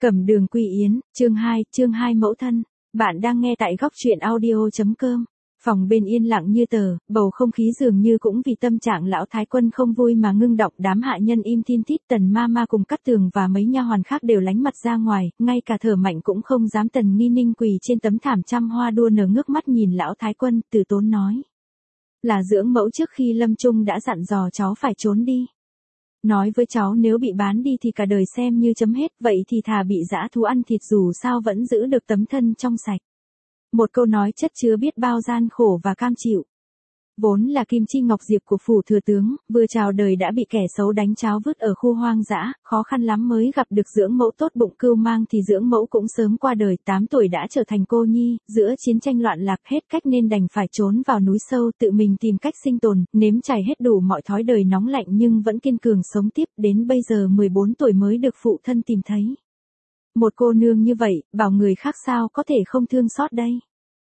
Cẩm Đường Quy Yến, chương 2 mẫu thân. Bạn đang nghe tại góc truyện audio.com. Phòng bên yên lặng như tờ, bầu không khí dường như cũng vì tâm trạng lão thái quân không vui mà ngưng đọng. Đám hạ nhân im thin thít, Tần ma cùng Cát Tường và mấy nha hoàn khác đều lánh mặt ra ngoài, ngay cả Thở Mạnh cũng không dám. Tần Nghi Ninh quỳ trên tấm thảm trăm hoa đua nở ngước mắt nhìn lão thái quân, từ tốn nói: Là dưỡng mẫu trước khi lâm chung đã dặn dò cháu phải trốn đi. Nói với cháu nếu bị bán đi thì cả đời xem như chấm hết, vậy thì thà bị dã thú ăn thịt dù sao vẫn giữ được tấm thân trong sạch. Một câu nói chất chứa biết bao gian khổ và cam chịu. Vốn là kim chi ngọc diệp của phủ thừa tướng, vừa chào đời đã bị kẻ xấu đánh cháo vứt ở khu hoang dã, khó khăn lắm mới gặp được dưỡng mẫu tốt bụng cưu mang thì dưỡng mẫu cũng sớm qua đời, 8 tuổi đã trở thành cô nhi, giữa chiến tranh loạn lạc hết cách nên đành phải trốn vào núi sâu tự mình tìm cách sinh tồn, nếm trải hết đủ mọi thói đời nóng lạnh nhưng vẫn kiên cường sống tiếp, đến bây giờ 14 tuổi mới được phụ thân tìm thấy. Một cô nương như vậy, bảo người khác sao có thể không thương xót đây?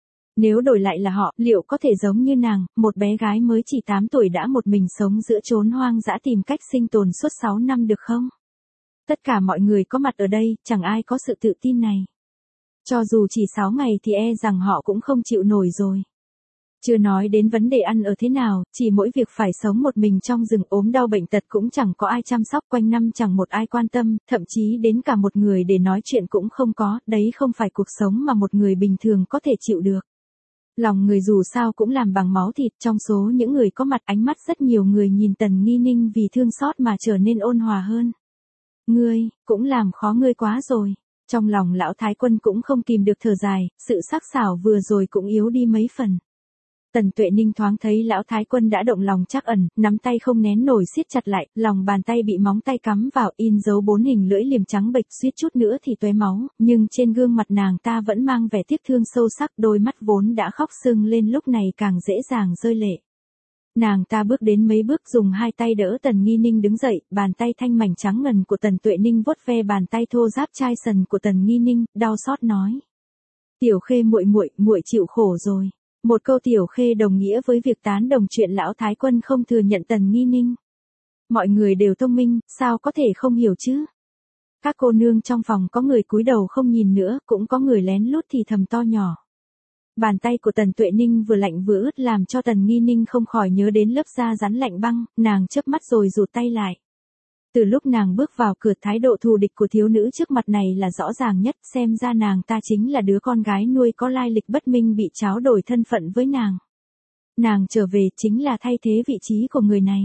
Nếu đổi lại là họ, liệu có thể giống như nàng, một bé gái mới chỉ 8 tuổi đã một mình sống giữa chốn hoang dã tìm cách sinh tồn suốt 6 năm được không? Tất cả mọi người có mặt ở đây, chẳng ai có sự tự tin này. Cho dù chỉ 6 ngày thì e rằng họ cũng không chịu nổi rồi. Chưa nói đến vấn đề ăn ở thế nào, chỉ mỗi việc phải sống một mình trong rừng, ốm đau bệnh tật cũng chẳng có ai chăm sóc, quanh năm chẳng một ai quan tâm, thậm chí đến cả một người để nói chuyện cũng không có, đấy không phải cuộc sống mà một người bình thường có thể chịu được. Lòng người dù sao cũng làm bằng máu thịt, trong số những người có mặt ánh mắt rất nhiều người nhìn Tần Nghi Ninh vì thương xót mà trở nên ôn hòa hơn. Ngươi, cũng làm khó ngươi quá rồi. Trong lòng lão thái quân cũng không kìm được thở dài, sự sắc sảo vừa rồi cũng yếu đi mấy phần. Tần Tuệ Ninh thoáng thấy lão thái quân đã động lòng trắc ẩn, nắm tay không nén nổi siết chặt lại, lòng bàn tay bị móng tay cắm vào in dấu 4 hình lưỡi liềm trắng bệch, suýt chút nữa thì tóe máu, nhưng trên gương mặt nàng ta vẫn mang vẻ tiếc thương sâu sắc, đôi mắt vốn đã khóc sưng lên lúc này càng dễ dàng rơi lệ. Nàng ta bước đến mấy bước dùng hai tay đỡ Tần Nghi Ninh đứng dậy, bàn tay thanh mảnh trắng ngần của Tần Tuệ Ninh vuốt ve bàn tay thô ráp chai sần của Tần Nghi Ninh, đau xót nói: Tiểu Khê muội chịu khổ rồi. Một câu Tiểu Khê đồng nghĩa với việc tán đồng chuyện lão thái quân không thừa nhận Tần Nghi Ninh. Mọi người đều thông minh, sao có thể không hiểu chứ? Các cô nương trong phòng có người cúi đầu không nhìn nữa, cũng có người lén lút thì thầm to nhỏ. Bàn tay của Tần Tuệ Ninh vừa lạnh vừa ướt làm cho Tần Nghi Ninh không khỏi nhớ đến lớp da rắn lạnh băng, nàng chớp mắt rồi rụt tay lại. Từ lúc nàng bước vào cửa, thái độ thù địch của thiếu nữ trước mặt này là rõ ràng nhất, xem ra nàng ta chính là đứa con gái nuôi có lai lịch bất minh bị tráo đổi thân phận với nàng. Nàng trở về chính là thay thế vị trí của người này.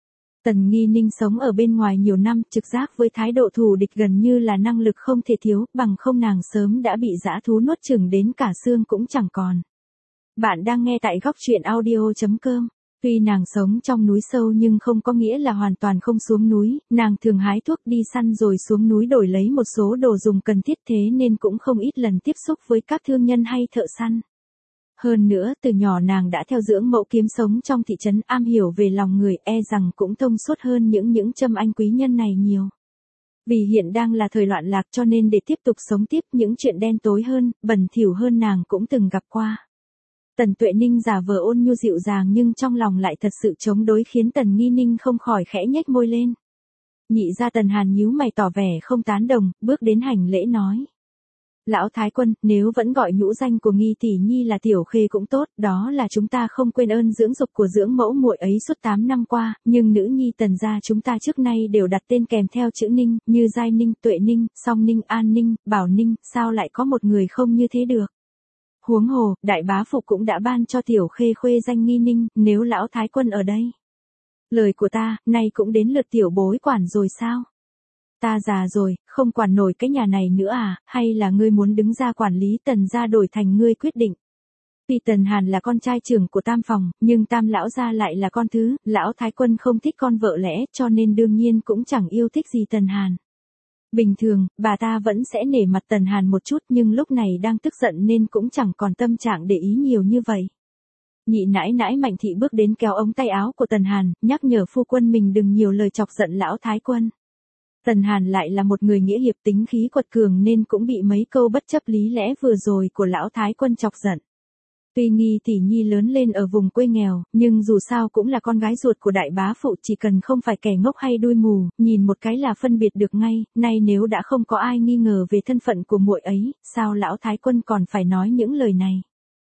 Tần Nghi Ninh sống ở bên ngoài nhiều năm, trực giác với thái độ thù địch gần như là năng lực không thể thiếu, bằng không nàng sớm đã bị dã thú nuốt chửng đến cả xương cũng chẳng còn. Bạn đang nghe tại góc truyện audio.com. Tuy nàng sống trong núi sâu nhưng không có nghĩa là hoàn toàn không xuống núi, nàng thường hái thuốc đi săn rồi xuống núi đổi lấy một số đồ dùng cần thiết, thế nên cũng không ít lần tiếp xúc với các thương nhân hay thợ săn. Hơn nữa, từ nhỏ nàng đã theo dưỡng mẫu kiếm sống trong thị trấn, am hiểu về lòng người, e rằng cũng thông suốt hơn những châm anh quý nhân này nhiều. Vì hiện đang là thời loạn lạc cho nên để tiếp tục sống tiếp, những chuyện đen tối hơn, bẩn thỉu hơn nàng cũng từng gặp qua. Tần Tuệ Ninh giả vờ ôn nhu dịu dàng nhưng trong lòng lại thật sự chống đối khiến Tần Nghi Ninh không khỏi khẽ nhếch môi lên. Nhị gia Tần Hàn nhíu mày tỏ vẻ không tán đồng, bước đến hành lễ nói: Lão thái quân, nếu vẫn gọi nhũ danh của Nghi tỷ nhi là Tiểu Khê cũng tốt, đó là chúng ta không quên ơn dưỡng dục của dưỡng mẫu muội ấy suốt 8 năm qua, nhưng nữ nhi Tần gia chúng ta trước nay đều đặt tên kèm theo chữ Ninh, như Giai Ninh, Tuệ Ninh, Song Ninh, An Ninh, Bảo Ninh, sao lại có một người không như thế được? Huống hồ, đại bá phụ cũng đã ban cho Tiểu Khê khuê danh Nghi Ninh, nếu lão thái quân ở đây. Lời của ta, nay cũng đến lượt tiểu bối quản rồi sao? Ta già rồi, không quản nổi cái nhà này nữa à, hay là ngươi muốn đứng ra quản lý Tần gia đổi thành ngươi quyết định? Tuy Tần Hàn là con trai trưởng của Tam phòng, nhưng Tam lão gia lại là con thứ, lão thái quân không thích con vợ lẽ cho nên đương nhiên cũng chẳng yêu thích gì Tần Hàn. Bình thường, bà ta vẫn sẽ nể mặt Tần Hàn một chút nhưng lúc này đang tức giận nên cũng chẳng còn tâm trạng để ý nhiều như vậy. Nhị nãi Mạnh thị bước đến kéo ống tay áo của Tần Hàn, nhắc nhở phu quân mình đừng nhiều lời chọc giận lão thái quân. Tần Hàn lại là một người nghĩa hiệp tính khí quật cường nên cũng bị mấy câu bất chấp lý lẽ vừa rồi của lão thái quân chọc giận. Tuy Nghi tỷ nhi lớn lên ở vùng quê nghèo, nhưng dù sao cũng là con gái ruột của đại bá phụ, chỉ cần không phải kẻ ngốc hay đuôi mù, nhìn một cái là phân biệt được ngay, nay nếu đã không có ai nghi ngờ về thân phận của muội ấy, sao lão thái quân còn phải nói những lời này?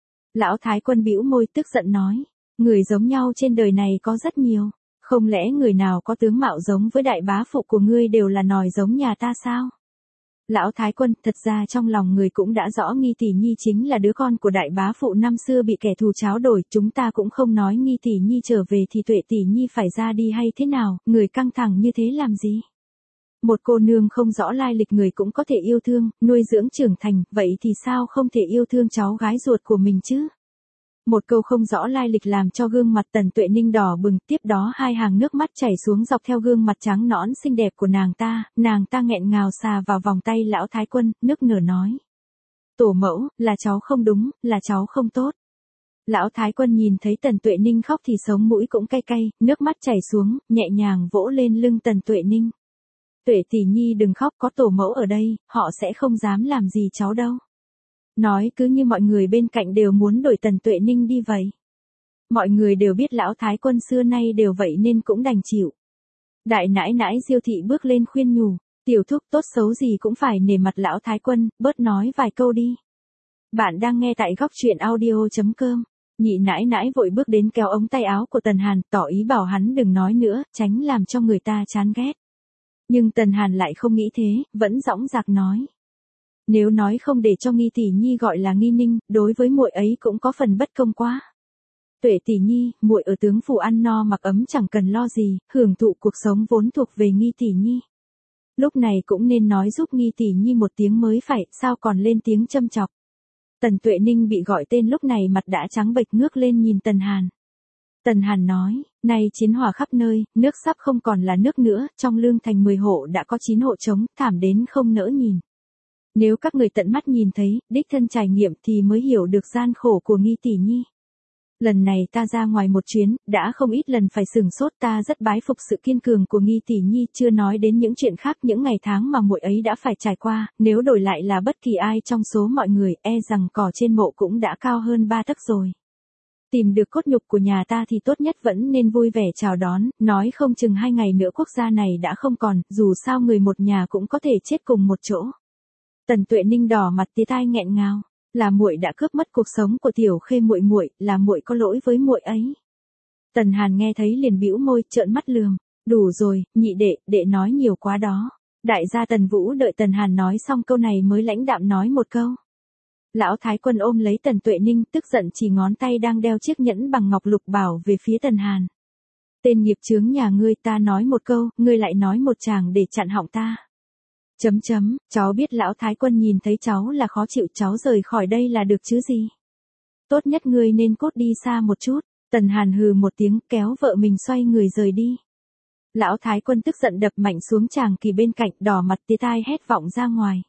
Lão thái quân bĩu môi tức giận nói, người giống nhau trên đời này có rất nhiều, không lẽ người nào có tướng mạo giống với đại bá phụ của ngươi đều là nòi giống nhà ta sao? Lão thái quân, thật ra trong lòng người cũng đã rõ Nghi tỷ nhi chính là đứa con của đại bá phụ năm xưa bị kẻ thù tráo đổi, chúng ta cũng không nói Nghi tỷ nhi trở về thì Tuệ tỷ nhi phải ra đi hay thế nào, người căng thẳng như thế làm gì? Một cô nương không rõ lai lịch người cũng có thể yêu thương, nuôi dưỡng trưởng thành, vậy thì sao không thể yêu thương cháu gái ruột của mình chứ? Một câu không rõ lai lịch làm cho gương mặt Tần Tuệ Ninh đỏ bừng, tiếp đó hai hàng nước mắt chảy xuống dọc theo gương mặt trắng nõn xinh đẹp của nàng ta nghẹn ngào xà vào vòng tay lão thái quân, nức nở nói. Tổ mẫu, là cháu không đúng, là cháu không tốt. Lão thái quân nhìn thấy Tần Tuệ Ninh khóc thì sống mũi cũng cay cay, nước mắt chảy xuống, nhẹ nhàng vỗ lên lưng Tần Tuệ Ninh. Tuệ tỷ nhi đừng khóc, có tổ mẫu ở đây, họ sẽ không dám làm gì cháu đâu. Nói cứ như mọi người bên cạnh đều muốn đổi Tần Tuệ Ninh đi vậy. Mọi người đều biết lão thái quân xưa nay đều vậy nên cũng đành chịu. Đại nãi nãi Diêu thị bước lên khuyên nhủ, tiểu thúc tốt xấu gì cũng phải nể mặt lão thái quân, bớt nói vài câu đi. Bạn đang nghe tại góc truyện audio.com. Nhị nãi nãi vội bước đến kéo ống tay áo của Tần Hàn, tỏ ý bảo hắn đừng nói nữa, tránh làm cho người ta chán ghét. Nhưng Tần Hàn lại không nghĩ thế, vẫn dõng dạc nói. Nếu nói không để cho Nghi tỷ nhi gọi là Nghi Ninh, đối với muội ấy cũng có phần bất công quá. Tuệ tỷ nhi, muội ở tướng phủ ăn no mặc ấm chẳng cần lo gì, hưởng thụ cuộc sống vốn thuộc về Nghi tỷ nhi. Lúc này cũng nên nói giúp Nghi tỷ nhi một tiếng mới phải, sao còn lên tiếng châm chọc. Tần Tuệ Ninh bị gọi tên lúc này mặt đã trắng bệch ngước lên nhìn Tần Hàn. Tần Hàn nói, nay chiến hỏa khắp nơi, nước sắp không còn là nước nữa, trong lương thành 10 hộ đã có 9 hộ trống, thảm đến không nỡ nhìn. Nếu các người tận mắt nhìn thấy, đích thân trải nghiệm thì mới hiểu được gian khổ của Nghi tỷ nhi. Lần này ta ra ngoài một chuyến, đã không ít lần phải sửng sốt, ta rất bái phục sự kiên cường của Nghi tỷ nhi, chưa nói đến những chuyện khác, những ngày tháng mà muội ấy đã phải trải qua, nếu đổi lại là bất kỳ ai trong số mọi người, e rằng cỏ trên mộ cũng đã cao hơn 3 tấc rồi. Tìm được cốt nhục của nhà ta thì tốt nhất vẫn nên vui vẻ chào đón, nói không chừng 2 ngày nữa quốc gia này đã không còn, dù sao người một nhà cũng có thể chết cùng một chỗ. Tần Tuệ Ninh đỏ mặt tía tai nghẹn ngào, là muội đã cướp mất cuộc sống của tiểu Khê muội, là muội có lỗi với muội ấy. Tần Hàn nghe thấy liền bĩu môi, trợn mắt lườm, đủ rồi, nhị đệ nói nhiều quá đó. Đại gia Tần Vũ đợi Tần Hàn nói xong câu này mới lãnh đạm nói một câu. Lão thái quân ôm lấy Tần Tuệ Ninh, tức giận chỉ ngón tay đang đeo chiếc nhẫn bằng ngọc lục bảo về phía Tần Hàn. Tên nghiệp chướng nhà ngươi, ta nói một câu, ngươi lại nói một tràng để chặn họng ta. Cháu biết lão thái quân nhìn thấy cháu là khó chịu, cháu rời khỏi đây là được chứ gì. Tốt nhất ngươi nên cút đi xa một chút. Tần Hàn hừ một tiếng kéo vợ mình xoay người rời đi. Lão thái quân tức giận đập mạnh xuống chàng kỳ bên cạnh, đỏ mặt tía tai hét vọng ra ngoài.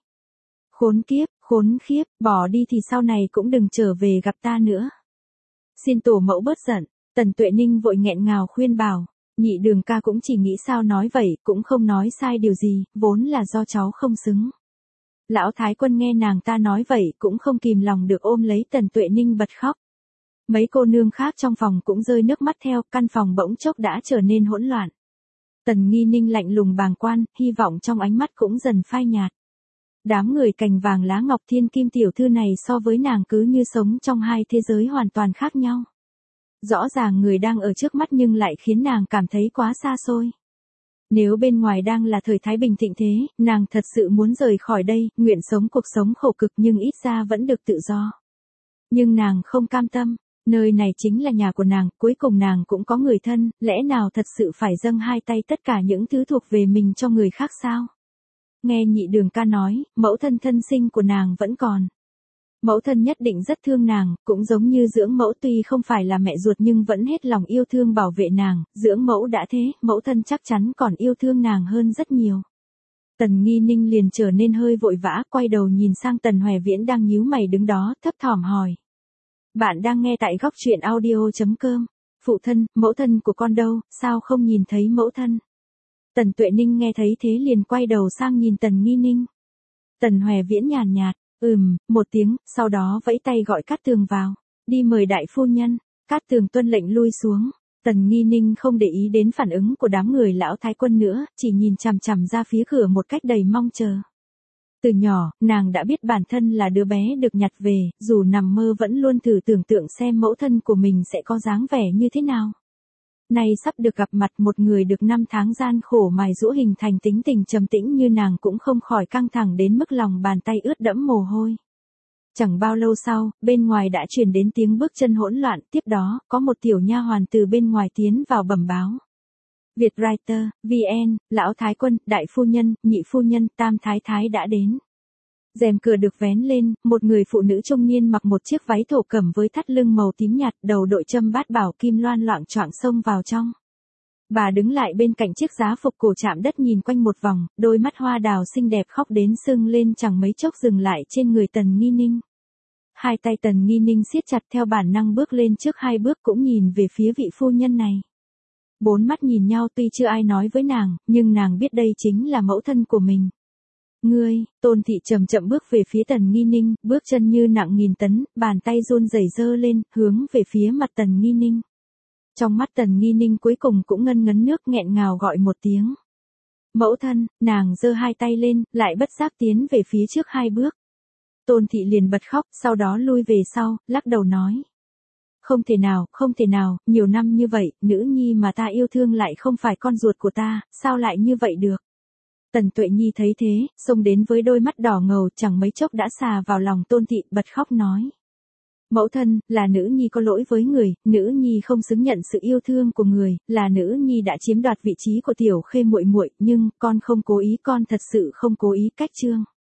Khốn khiếp, bỏ đi thì sau này cũng đừng trở về gặp ta nữa. Xin tổ mẫu bớt giận. Tần Tuệ Ninh vội nghẹn ngào khuyên bảo. Nhị đường ca cũng chỉ nghĩ sao nói vậy, cũng không nói sai điều gì, vốn là do cháu không xứng. Lão thái quân nghe nàng ta nói vậy cũng không kìm lòng được ôm lấy Tần Tuệ Ninh bật khóc. Mấy cô nương khác trong phòng cũng rơi nước mắt theo, căn phòng bỗng chốc đã trở nên hỗn loạn. Tần Nghi Ninh lạnh lùng bàng quan, hy vọng trong ánh mắt cũng dần phai nhạt. Đám người cành vàng lá ngọc thiên kim tiểu thư này so với nàng cứ như sống trong hai thế giới hoàn toàn khác nhau. Rõ ràng người đang ở trước mắt nhưng lại khiến nàng cảm thấy quá xa xôi. Nếu bên ngoài đang là thời thái bình thịnh thế, nàng thật sự muốn rời khỏi đây, nguyện sống cuộc sống khổ cực nhưng ít ra vẫn được tự do. Nhưng nàng không cam tâm, nơi này chính là nhà của nàng, cuối cùng nàng cũng có người thân, lẽ nào thật sự phải dâng hai tay tất cả những thứ thuộc về mình cho người khác sao? Nghe nhị đường ca nói, mẫu thân thân sinh của nàng vẫn còn. Mẫu thân nhất định rất thương nàng, cũng giống như dưỡng mẫu tuy không phải là mẹ ruột nhưng vẫn hết lòng yêu thương bảo vệ nàng, dưỡng mẫu đã thế, mẫu thân chắc chắn còn yêu thương nàng hơn rất nhiều. Tần Nghi Ninh liền trở nên hơi vội vã, quay đầu nhìn sang Tần Hoè Viễn đang nhíu mày đứng đó, thấp thỏm hỏi. Bạn đang nghe tại góc truyện audio.com. Phụ thân, mẫu thân của con đâu, sao không nhìn thấy mẫu thân? Tần Tuệ Ninh nghe thấy thế liền quay đầu sang nhìn Tần Nghi Ninh. Tần Hoè Viễn nhàn nhạt, một tiếng, sau đó vẫy tay gọi Cát Tường vào. Đi mời đại phu nhân. Cát Tường tuân lệnh lui xuống. Tần Nghi Ninh không để ý đến phản ứng của đám người lão thái quân nữa, chỉ nhìn chằm chằm ra phía cửa một cách đầy mong chờ. Từ nhỏ, nàng đã biết bản thân là đứa bé được nhặt về, dù nằm mơ vẫn luôn thử tưởng tượng xem mẫu thân của mình sẽ có dáng vẻ như thế nào. Nay sắp được gặp mặt một người được 5 tháng gian khổ mài giũa hình thành tính tình trầm tĩnh như nàng cũng không khỏi căng thẳng đến mức lòng bàn tay ướt đẫm mồ hôi. Chẳng bao lâu sau, bên ngoài đã truyền đến tiếng bước chân hỗn loạn, tiếp đó, có một tiểu nha hoàn từ bên ngoài tiến vào bẩm báo. Vietwriter, VN, lão thái quân, đại phu nhân, nhị phu nhân, tam thái thái đã đến. Rèm cửa được vén lên, một người phụ nữ trung niên mặc một chiếc váy thổ cẩm với thắt lưng màu tím nhạt, đầu đội châm bát bảo kim loan loạng choạng xông vào trong. Bà đứng lại bên cạnh chiếc giá phục cổ chạm đất nhìn quanh một vòng, đôi mắt hoa đào xinh đẹp khóc đến sưng lên chẳng mấy chốc dừng lại trên người Tần Nghi Ninh. Hai tay Tần Nghi Ninh siết chặt theo bản năng bước lên trước 2 bước cũng nhìn về phía vị phu nhân này. 4 mắt nhìn nhau tuy chưa ai nói với nàng, nhưng nàng biết đây chính là mẫu thân của mình. Ngươi, Tôn Thị chậm chậm bước về phía Tần Nghi Ninh, bước chân như nặng 1000 tấn, bàn tay run rẩy giơ lên, hướng về phía mặt Tần Nghi Ninh. Trong mắt Tần Nghi Ninh cuối cùng cũng ngân ngấn nước nghẹn ngào gọi một tiếng. Mẫu thân, nàng giơ 2 tay lên, lại bất giác tiến về phía trước 2 bước. Tôn Thị liền bật khóc, sau đó lui về sau, lắc đầu nói. Không thể nào, nhiều năm như vậy, nữ nhi mà ta yêu thương lại không phải con ruột của ta, sao lại như vậy được? Tần Tuệ Nhi thấy thế, xông đến với đôi mắt đỏ ngầu chẳng mấy chốc đã xà vào lòng Tôn Thị, bật khóc nói. Mẫu thân, là nữ nhi có lỗi với người, nữ nhi không xứng nhận sự yêu thương của người, là nữ nhi đã chiếm đoạt vị trí của Tiểu Khê muội muội, nhưng con không cố ý, con thật sự không cố ý. Cách chương